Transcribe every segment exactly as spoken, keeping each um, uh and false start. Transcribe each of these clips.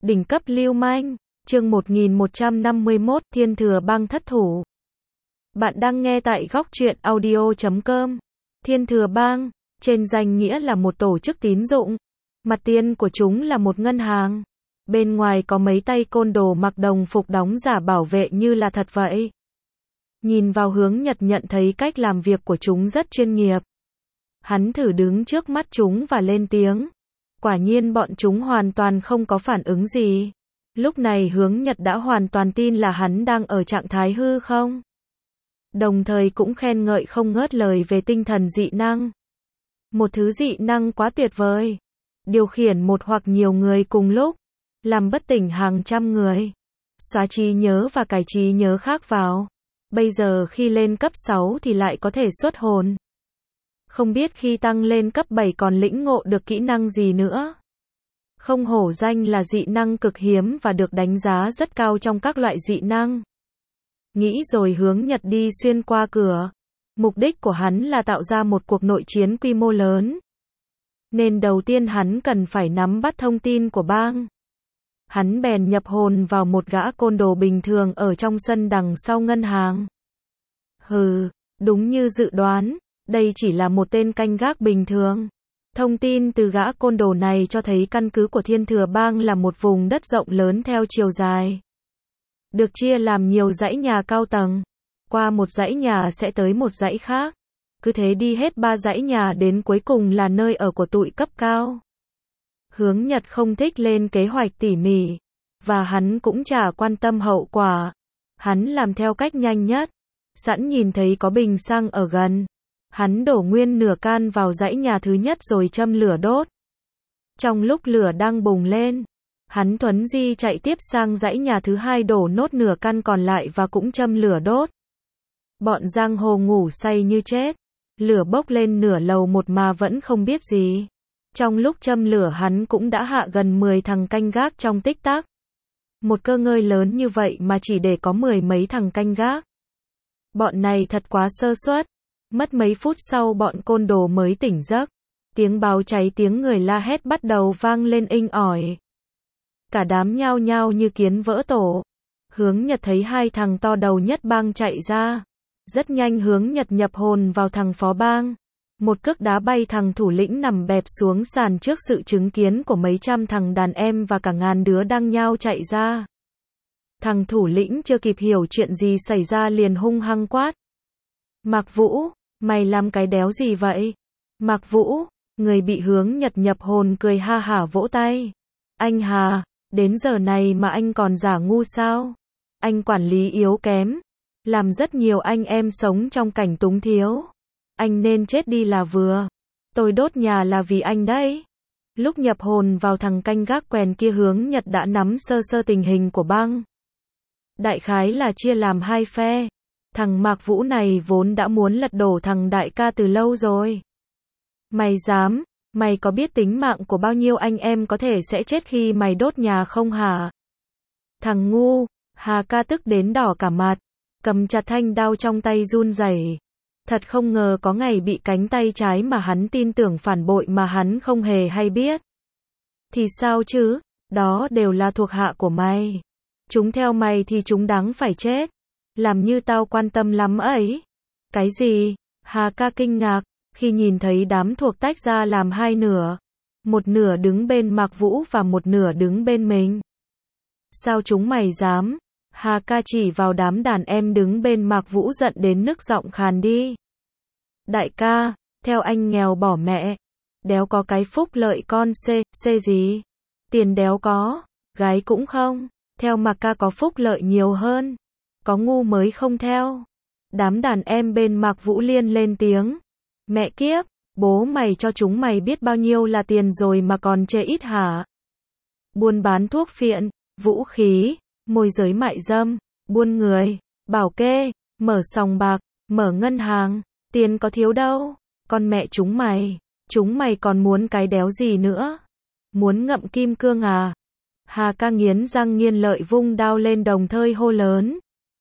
Đỉnh cấp lưu manh, chương một nghìn một trăm năm mươi mốt, Thiên Thừa Bang thất thủ. Bạn đang nghe tại góc truyện audio chấm com. Thiên Thừa Bang, trên danh nghĩa là một tổ chức tín dụng. Mặt tiền của chúng là một ngân hàng. Bên ngoài có mấy tay côn đồ mặc đồng phục đóng giả bảo vệ như là thật vậy. Nhìn vào Hướng Nhật nhận thấy cách làm việc của chúng rất chuyên nghiệp. Hắn thử đứng trước mắt chúng và lên tiếng. Quả nhiên bọn chúng hoàn toàn không có phản ứng gì. Lúc này Hướng Nhật đã hoàn toàn tin là hắn đang ở trạng thái hư không. Đồng thời cũng khen ngợi không ngớt lời về tinh thần dị năng. Một thứ dị năng quá tuyệt vời. Điều khiển một hoặc nhiều người cùng lúc. Làm bất tỉnh hàng trăm người. Xóa trí nhớ và cải trí nhớ khác vào. Bây giờ khi lên cấp sáu thì lại có thể xuất hồn. Không biết khi tăng lên cấp bảy còn lĩnh ngộ được kỹ năng gì nữa. Không hổ danh là dị năng cực hiếm và được đánh giá rất cao trong các loại dị năng. Nghĩ rồi Hướng Nhật đi xuyên qua cửa. Mục đích của hắn là tạo ra một cuộc nội chiến quy mô lớn. Nên đầu tiên hắn cần phải nắm bắt thông tin của bang. Hắn bèn nhập hồn vào một gã côn đồ bình thường ở trong sân đằng sau ngân hàng. Hừ, đúng như dự đoán. Đây chỉ là một tên canh gác bình thường. Thông tin từ gã côn đồ này cho thấy căn cứ của Thiên Thừa Bang là một vùng đất rộng lớn theo chiều dài. Được chia làm nhiều dãy nhà cao tầng. Qua một dãy nhà sẽ tới một dãy khác. Cứ thế đi hết ba dãy nhà đến cuối cùng là nơi ở của tụi cấp cao. Hướng Nhật không thích lên kế hoạch tỉ mỉ. Và hắn cũng chả quan tâm hậu quả. Hắn làm theo cách nhanh nhất. Sẵn nhìn thấy có bình xăng ở gần. Hắn đổ nguyên nửa can vào dãy nhà thứ nhất rồi châm lửa đốt. Trong lúc lửa đang bùng lên, hắn thuấn di chạy tiếp sang dãy nhà thứ hai đổ nốt nửa can còn lại và cũng châm lửa đốt. Bọn giang hồ ngủ say như chết. Lửa bốc lên nửa lầu một mà vẫn không biết gì. Trong lúc châm lửa hắn cũng đã hạ gần mười thằng canh gác trong tích tắc. Một cơ ngơi lớn như vậy mà chỉ để có mười mấy thằng canh gác. Bọn này thật quá sơ suất. Mất mấy phút sau bọn côn đồ mới tỉnh giấc. Tiếng báo cháy tiếng người la hét bắt đầu vang lên inh ỏi. Cả đám nhao nhao như kiến vỡ tổ. Hướng Nhật thấy hai thằng to đầu nhất bang chạy ra. Rất nhanh Hướng Nhật nhập hồn vào thằng phó bang. Một cước đá bay thằng thủ lĩnh nằm bẹp xuống sàn trước sự chứng kiến của mấy trăm thằng đàn em và cả ngàn đứa đang nhao chạy ra. Thằng thủ lĩnh chưa kịp hiểu chuyện gì xảy ra liền hung hăng quát. Mạc Vũ, mày làm cái đéo gì vậy? Mạc Vũ, người bị Hướng Nhật nhập hồn cười ha hả vỗ tay. Anh Hà, đến giờ này mà anh còn giả ngu sao? Anh quản lý yếu kém. Làm rất nhiều anh em sống trong cảnh túng thiếu. Anh nên chết đi là vừa. Tôi đốt nhà là vì anh đấy. Lúc nhập hồn vào thằng canh gác quèn kia Hướng Nhật đã nắm sơ sơ tình hình của bang. Đại khái là chia làm hai phe. Thằng Mạc Vũ này vốn đã muốn lật đổ thằng đại ca từ lâu rồi. Mày dám, mày có biết tính mạng của bao nhiêu anh em có thể sẽ chết khi mày đốt nhà không hả? Thằng ngu, Hà ca tức đến đỏ cả mặt, cầm chặt thanh đao trong tay run rẩy. Thật không ngờ có ngày bị cánh tay trái mà hắn tin tưởng phản bội mà hắn không hề hay biết. Thì sao chứ, đó đều là thuộc hạ của mày. Chúng theo mày thì chúng đáng phải chết. Làm như tao quan tâm lắm ấy. Cái gì? Hà ca kinh ngạc, khi nhìn thấy đám thuộc tách ra làm hai nửa. Một nửa đứng bên Mạc Vũ và một nửa đứng bên mình. Sao chúng mày dám? Hà ca chỉ vào đám đàn em đứng bên Mạc Vũ giận đến nức giọng khàn đi. Đại ca, theo anh nghèo bỏ mẹ. Đéo có cái phúc lợi con xê, xê gì? Tiền đéo có, gái cũng không. Theo Mạc ca có phúc lợi nhiều hơn. Có ngu mới không theo. Đám đàn em bên Mạc Vũ liên lên tiếng. Mẹ kiếp, bố mày cho chúng mày biết bao nhiêu là tiền rồi mà còn chê ít hả? Buôn bán thuốc phiện, vũ khí, môi giới mại dâm, buôn người, bảo kê, mở sòng bạc, mở ngân hàng, tiền có thiếu đâu. Con mẹ chúng mày, chúng mày còn muốn cái đéo gì nữa? Muốn ngậm kim cương à? Hà ca nghiến răng nghiến lợi vung đao lên đồng thời hô lớn.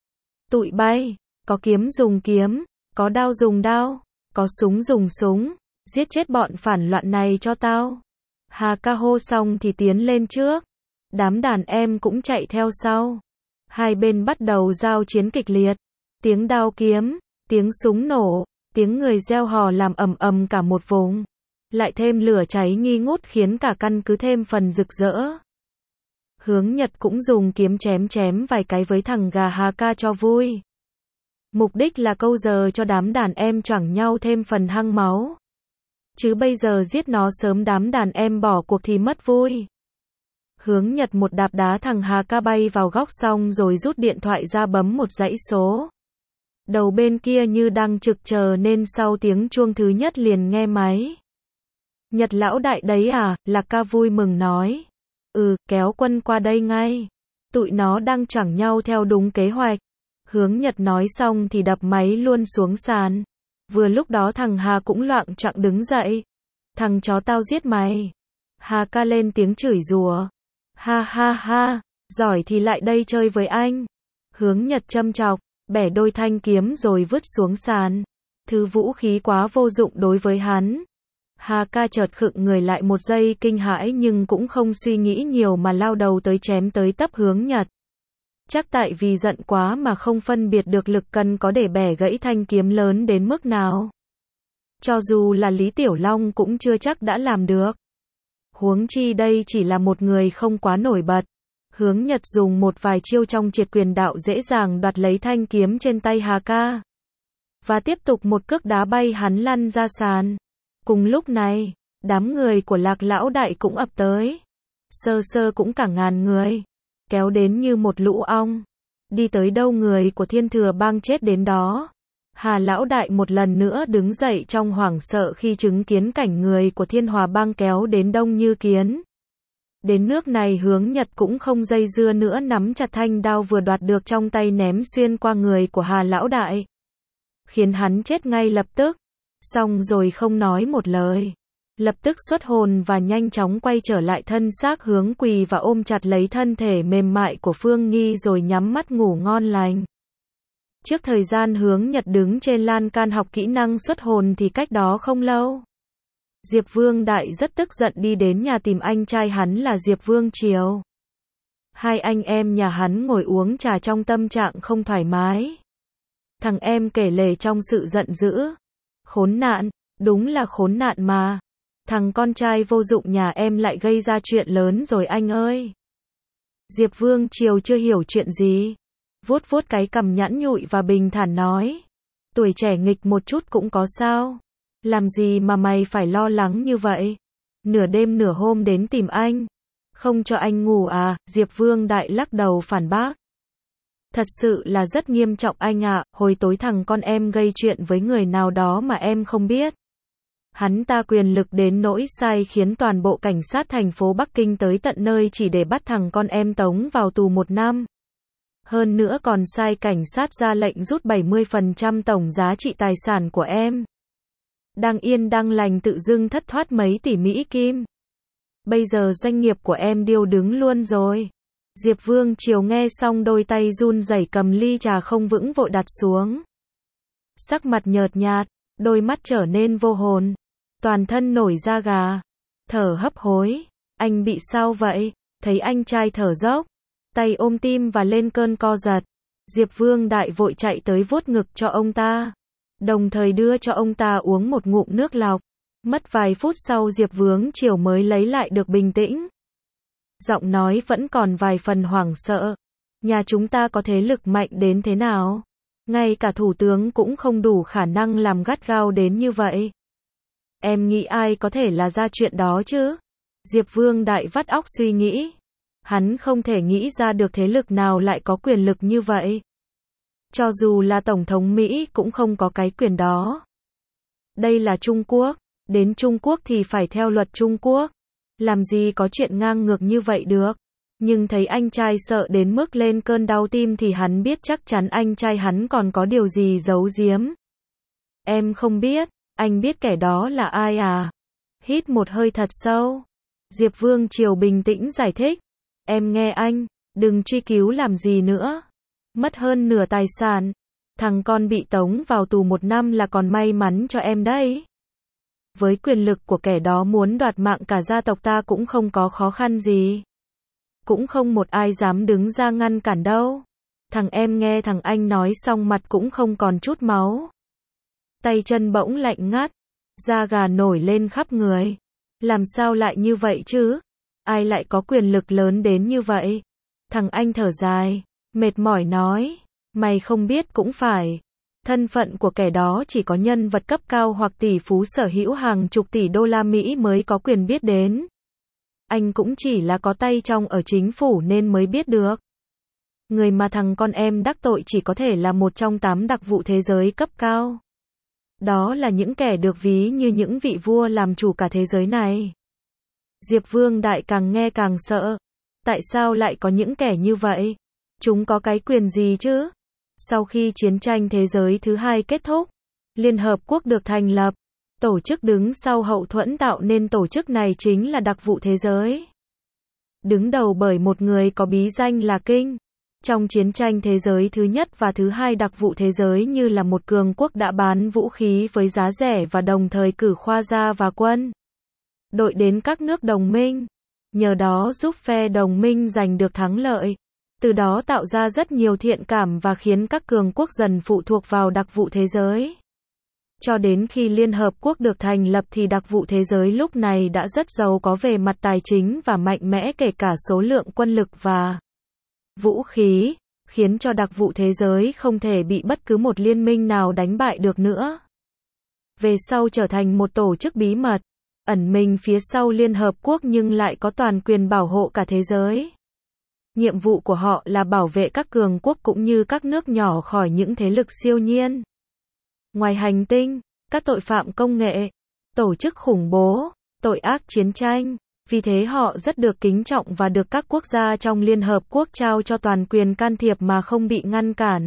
Tụi bay, có kiếm dùng kiếm, có đao dùng đao, có súng dùng súng, giết chết bọn phản loạn này cho tao. Hà ca hô xong thì tiến lên trước. Đám đàn em cũng chạy theo sau. Hai bên bắt đầu giao chiến kịch liệt. Tiếng đao kiếm, tiếng súng nổ, tiếng người reo hò làm ầm ầm cả một vùng. Lại thêm lửa cháy nghi ngút khiến cả căn cứ thêm phần rực rỡ. Hướng Nhật cũng dùng kiếm chém chém vài cái với thằng gà Hà Ca cho vui. Mục đích là câu giờ cho đám đàn em choảng nhau thêm phần hăng máu. Chứ bây giờ giết nó sớm đám đàn em bỏ cuộc thì mất vui. Hướng Nhật một đạp đá thằng Hà Ca bay vào góc xong rồi rút điện thoại ra bấm một dãy số. Đầu bên kia như đang trực chờ nên sau tiếng chuông thứ nhất liền nghe máy. Nhật lão đại đấy à, Lạc Ca vui mừng nói. Ừ, kéo quân qua đây ngay. Tụi nó đang choảng nhau theo đúng kế hoạch. Hướng Nhật nói xong thì đập máy luôn xuống sàn. Vừa lúc đó thằng Hà cũng loạng choạng đứng dậy. Thằng chó tao giết mày. Hà Ca lên tiếng chửi rủa. Ha ha ha, giỏi thì lại đây chơi với anh. Hướng Nhật châm chọc, bẻ đôi thanh kiếm rồi vứt xuống sàn. Thứ vũ khí quá vô dụng đối với hắn. Hà Ca chợt khựng người lại một giây kinh hãi nhưng cũng không suy nghĩ nhiều mà lao đầu tới chém tới tấp Hướng Nhật. Chắc tại vì giận quá mà không phân biệt được lực cần có để bẻ gãy thanh kiếm lớn đến mức nào. Cho dù là Lý Tiểu Long cũng chưa chắc đã làm được. Huống chi đây chỉ là một người không quá nổi bật. Hướng Nhật dùng một vài chiêu trong triệt quyền đạo dễ dàng đoạt lấy thanh kiếm trên tay Hà Ca. Và tiếp tục một cước đá bay hắn lăn ra sàn. Cùng lúc này, đám người của Lạc lão đại cũng ập tới. Sơ sơ cũng cả ngàn người. Kéo đến như một lũ ong. Đi tới đâu người của Thiên Thừa Bang chết đến đó. Hà lão đại một lần nữa đứng dậy trong hoảng sợ khi chứng kiến cảnh người của Thiên Hòa Bang kéo đến đông như kiến. Đến nước này Hướng Nhật cũng không dây dưa nữa nắm chặt thanh đao vừa đoạt được trong tay ném xuyên qua người của Hà lão đại. Khiến hắn chết ngay lập tức. Xong rồi không nói một lời. Lập tức xuất hồn và nhanh chóng quay trở lại thân xác Hướng quỳ và ôm chặt lấy thân thể mềm mại của Phương Nghi rồi nhắm mắt ngủ ngon lành. Trước thời gian Hướng Nhật đứng trên lan can học kỹ năng xuất hồn thì cách đó không lâu. Diệp Vương Đại rất tức giận đi đến nhà tìm anh trai hắn là Diệp Vương Triều. Hai anh em nhà hắn ngồi uống trà trong tâm trạng không thoải mái. Thằng em kể lể trong sự giận dữ. Khốn nạn, đúng là khốn nạn mà. Thằng con trai vô dụng nhà em lại gây ra chuyện lớn rồi anh ơi. Diệp Vương Triều chưa hiểu chuyện gì. Vuốt vuốt cái cằm nhẵn nhụi và bình thản nói. Tuổi trẻ nghịch một chút cũng có sao. Làm gì mà mày phải lo lắng như vậy? Nửa đêm nửa hôm đến tìm anh. Không cho anh ngủ à? Diệp Vương Đại lắc đầu phản bác. Thật sự là rất nghiêm trọng anh ạ, hồi tối thằng con em gây chuyện với người nào đó mà em không biết. Hắn ta quyền lực đến nỗi sai khiến toàn bộ cảnh sát thành phố Bắc Kinh tới tận nơi chỉ để bắt thằng con em tống vào tù một năm. Hơn nữa còn sai cảnh sát ra lệnh rút bảy mươi phần trăm tổng giá trị tài sản của em. Đang yên đang lành tự dưng thất thoát mấy tỷ Mỹ Kim. Bây giờ doanh nghiệp của em điêu đứng luôn rồi. Diệp Vương Triều nghe xong đôi tay run rẩy cầm ly trà không vững vội đặt xuống. Sắc mặt nhợt nhạt, đôi mắt trở nên vô hồn. Toàn thân nổi da gà. Thở hấp hối. Anh bị sao vậy? Thấy anh trai thở dốc. Tay ôm tim và lên cơn co giật. Diệp Vương Đại vội chạy tới vuốt ngực cho ông ta. Đồng thời đưa cho ông ta uống một ngụm nước lọc. Mất vài phút sau Diệp Vương Triều mới lấy lại được bình tĩnh. Giọng nói vẫn còn vài phần hoảng sợ. Nhà chúng ta có thế lực mạnh đến thế nào? Ngay cả thủ tướng cũng không đủ khả năng làm gắt gao đến như vậy. Em nghĩ ai có thể là ra chuyện đó chứ? Diệp Vương Đại vắt óc suy nghĩ. Hắn không thể nghĩ ra được thế lực nào lại có quyền lực như vậy. Cho dù là Tổng thống Mỹ cũng không có cái quyền đó. Đây là Trung Quốc. Đến Trung Quốc thì phải theo luật Trung Quốc. Làm gì có chuyện ngang ngược như vậy được. Nhưng thấy anh trai sợ đến mức lên cơn đau tim thì hắn biết chắc chắn anh trai hắn còn có điều gì giấu giếm. Em không biết, anh biết kẻ đó là ai à? Hít một hơi thật sâu. Diệp Vương Triều bình tĩnh giải thích. Em nghe anh, đừng truy cứu làm gì nữa. Mất hơn nửa tài sản. Thằng con bị tống vào tù một năm là còn may mắn cho em đấy. Với quyền lực của kẻ đó muốn đoạt mạng cả gia tộc ta cũng không có khó khăn gì. cũng không một ai dám đứng ra ngăn cản đâu. Thằng em nghe thằng anh nói xong mặt cũng không còn chút máu. Tay chân bỗng lạnh ngắt, da gà nổi lên khắp người. Làm sao lại như vậy chứ? Ai lại có quyền lực lớn đến như vậy? Thằng anh thở dài, mệt mỏi nói, mày không biết cũng phải. Thân phận của kẻ đó chỉ có nhân vật cấp cao hoặc tỷ phú sở hữu hàng chục tỷ đô la Mỹ mới có quyền biết đến. Anh cũng chỉ là có tay trong ở chính phủ nên mới biết được. Người mà thằng con em đắc tội chỉ có thể là một trong tám đặc vụ thế giới cấp cao. Đó là những kẻ được ví như những vị vua làm chủ cả thế giới này. Diệp Vương Đại càng nghe càng sợ. Tại sao lại có những kẻ như vậy? Chúng có cái quyền gì chứ? Sau khi chiến tranh thế giới thứ hai kết thúc, Liên Hợp Quốc được thành lập. Tổ chức đứng sau hậu thuẫn tạo nên tổ chức này chính là đặc vụ thế giới. Đứng đầu bởi một người có bí danh là Kinh. Trong chiến tranh thế giới thứ nhất và thứ hai, đặc vụ thế giới như là một cường quốc đã bán vũ khí với giá rẻ và đồng thời cử khoa gia và quân đội đến các nước đồng minh. Nhờ đó giúp phe đồng minh giành được thắng lợi. Từ đó tạo ra rất nhiều thiện cảm và khiến các cường quốc dần phụ thuộc vào đặc vụ thế giới. Cho đến khi Liên Hợp Quốc được thành lập thì đặc vụ thế giới lúc này đã rất giàu có về mặt tài chính và mạnh mẽ kể cả số lượng quân lực và vũ khí, khiến cho đặc vụ thế giới không thể bị bất cứ một liên minh nào đánh bại được nữa. Về sau trở thành một tổ chức bí mật, ẩn mình phía sau Liên Hợp Quốc nhưng lại có toàn quyền bảo hộ cả thế giới. Nhiệm vụ của họ là bảo vệ các cường quốc cũng như các nước nhỏ khỏi những thế lực siêu nhiên ngoài hành tinh, các tội phạm công nghệ, tổ chức khủng bố, tội ác chiến tranh. Vì thế họ rất được kính trọng và được các quốc gia trong Liên Hợp Quốc trao cho toàn quyền can thiệp mà không bị ngăn cản.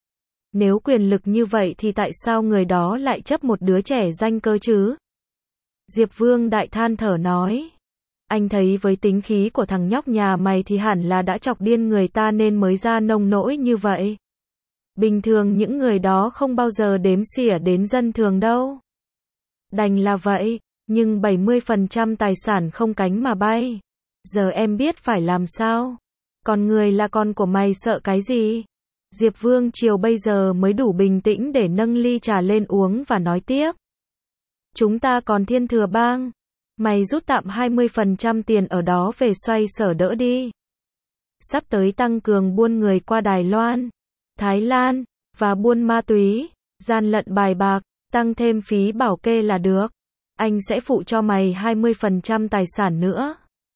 Nếu quyền lực như vậy thì tại sao người đó lại chấp một đứa trẻ danh cơ chứ? Diệp Vương Đại than thở nói. Anh thấy với tính khí của thằng nhóc nhà mày thì hẳn là đã chọc điên người ta nên mới ra nông nỗi như vậy. Bình thường những người đó không bao giờ đếm xỉa đến dân thường đâu. Đành là vậy, nhưng bảy mươi phần trăm tài sản không cánh mà bay. Giờ em biết phải làm sao? Con người là con của mày sợ cái gì? Diệp Vương Triều bây giờ mới đủ bình tĩnh để nâng ly trà lên uống và nói tiếp. Chúng ta còn Thiên Thừa Bang. Mày rút tạm hai mươi phần trăm tiền ở đó về xoay sở đỡ đi. Sắp tới tăng cường buôn người qua Đài Loan, Thái Lan, và buôn ma túy, gian lận bài bạc, tăng thêm phí bảo kê là được. Anh sẽ phụ cho mày hai mươi phần trăm tài sản nữa.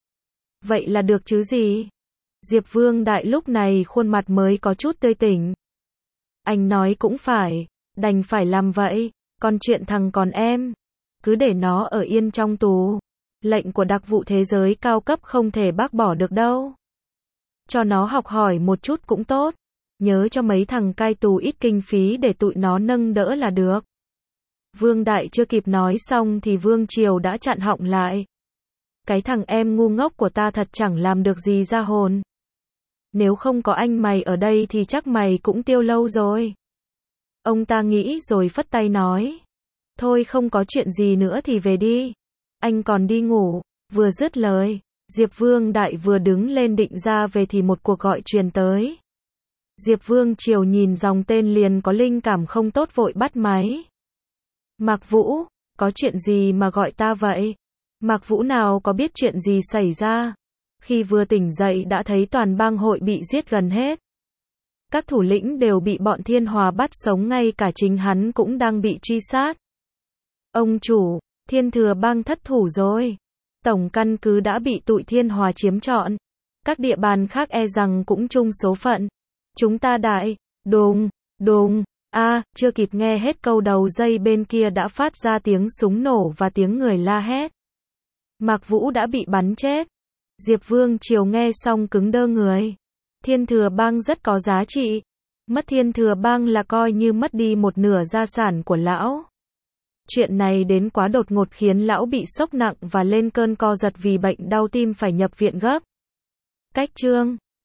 Vậy là được chứ gì? Diệp Vương Đại lúc này khuôn mặt mới có chút tươi tỉnh. Anh nói cũng phải, đành phải làm vậy, còn chuyện thằng con em, cứ để nó ở yên trong tù. Lệnh của đặc vụ thế giới cao cấp không thể bác bỏ được đâu. Cho nó học hỏi một chút cũng tốt. Nhớ cho mấy thằng cai tù ít kinh phí để tụi nó nâng đỡ là được. Vương Đại chưa kịp nói xong thì Vương Triều đã chặn họng lại. Cái thằng em ngu ngốc của ta thật chẳng làm được gì ra hồn. Nếu không có anh mày ở đây thì chắc mày cũng tiêu lâu rồi. Ông ta nghĩ rồi phất tay nói. Thôi không có chuyện gì nữa thì về đi. Anh còn đi ngủ. Vừa dứt lời, Diệp Vương Đại vừa đứng lên định ra về thì một cuộc gọi truyền tới. Diệp Vương Triều nhìn dòng tên liền có linh cảm không tốt vội bắt máy. Mạc Vũ, có chuyện gì mà gọi ta vậy? Mạc Vũ nào có biết chuyện gì xảy ra. Khi vừa tỉnh dậy đã thấy toàn bang hội bị giết gần hết. Các thủ lĩnh đều bị bọn Thiên Hòa bắt sống, ngay cả chính hắn cũng đang bị truy sát. Ông chủ, Thiên Thừa Bang thất thủ rồi. Tổng căn cứ đã bị tụi Thiên Hòa chiếm trọn. Các địa bàn khác e rằng cũng chung số phận. Chúng ta đại, đùng, đùng, a, à, chưa kịp nghe hết câu đầu dây bên kia đã phát ra tiếng súng nổ và tiếng người la hét. Mạc Vũ đã bị bắn chết. Diệp Vương Triều nghe xong cứng đơ người. Thiên Thừa Bang rất có giá trị. Mất Thiên Thừa Bang là coi như mất đi một nửa gia sản của lão. Chuyện này đến quá đột ngột khiến lão bị sốc nặng và lên cơn co giật vì bệnh đau tim phải nhập viện gấp. Cách chương